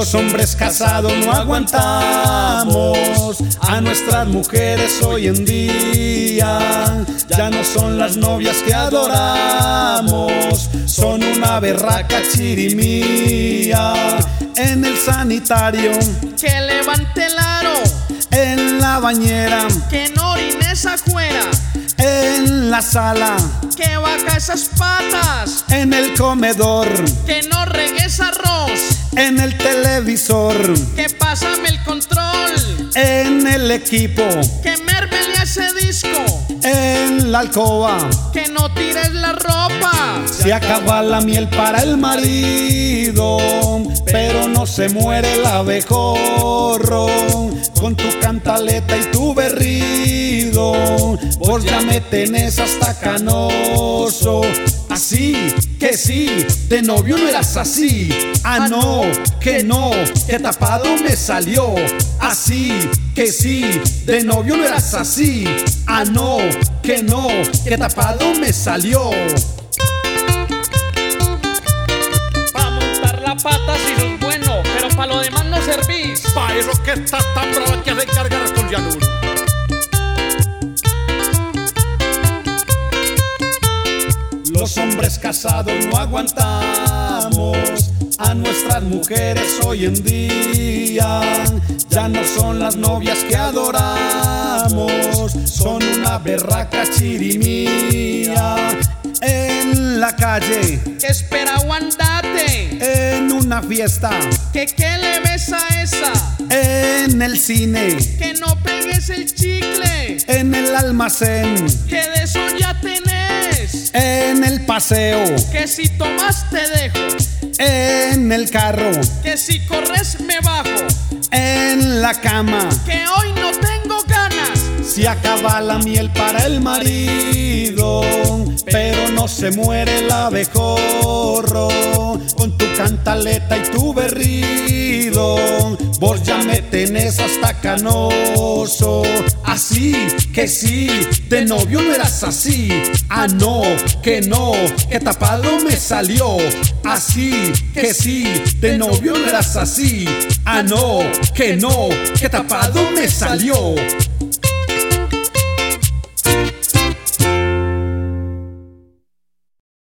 Los hombres casados no aguantamos a nuestras mujeres hoy en día. Ya no son las novias que adoramos, son una berraca chirimía. En el sanitario, que levante el aro, en la bañera, que no orines afuera, en la sala, que baja esas patas, en el comedor, que no regues arroz, en el televisor, que pásame el control, en el equipo, que mérmele a ese disco, en la alcoba, que no tires la ropa. Se acaba la miel para el marido, pero no se muere el abejorro. Con tu cantaleta y tu berrido, vos ya me tenés hasta canoso. Así que sí, de novio no eras así. Ah no, que tapado me salió. Así que sí, de novio no eras así. Ah no, que tapado me salió. Pa' montar la pata si sos bueno, pero pa' lo demás no servís. Pa' eso que estás tan brava que hace cargar con Yanur. Los hombres casados no aguantamos a nuestras mujeres hoy en día. Ya no son las novias que adoramos, son una berraca chirimía. En la calle, Que espera o andate, en una fiesta, que le ves a esa, en el cine, que no pegues el chicle, en el almacén, que de eso ya tenés, en el paseo, que si tomas te dejo, en el carro, que si corres me bajo, en la cama. que hoy no tengo ganas. Se acaba la miel para el marido, pero no se muere el abejorro. Con tu cantaleta y tu berrido, vos ya me tenés hasta canoso. Así que sí, de novio no eras así. Ah no, que tapado me salió. Así que sí, de novio no eras así. Ah no, que tapado me salió.